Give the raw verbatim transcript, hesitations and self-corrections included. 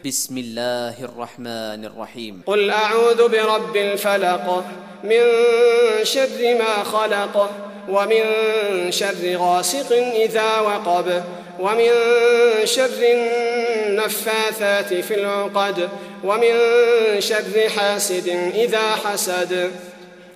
بسم الله الرحمن الرحيم. قل أعوذ برب الفلق من شر ما خلق ومن شر غاسق إذا وقب ومن شر النفاثات في العقد ومن شر حاسد إذا حسد.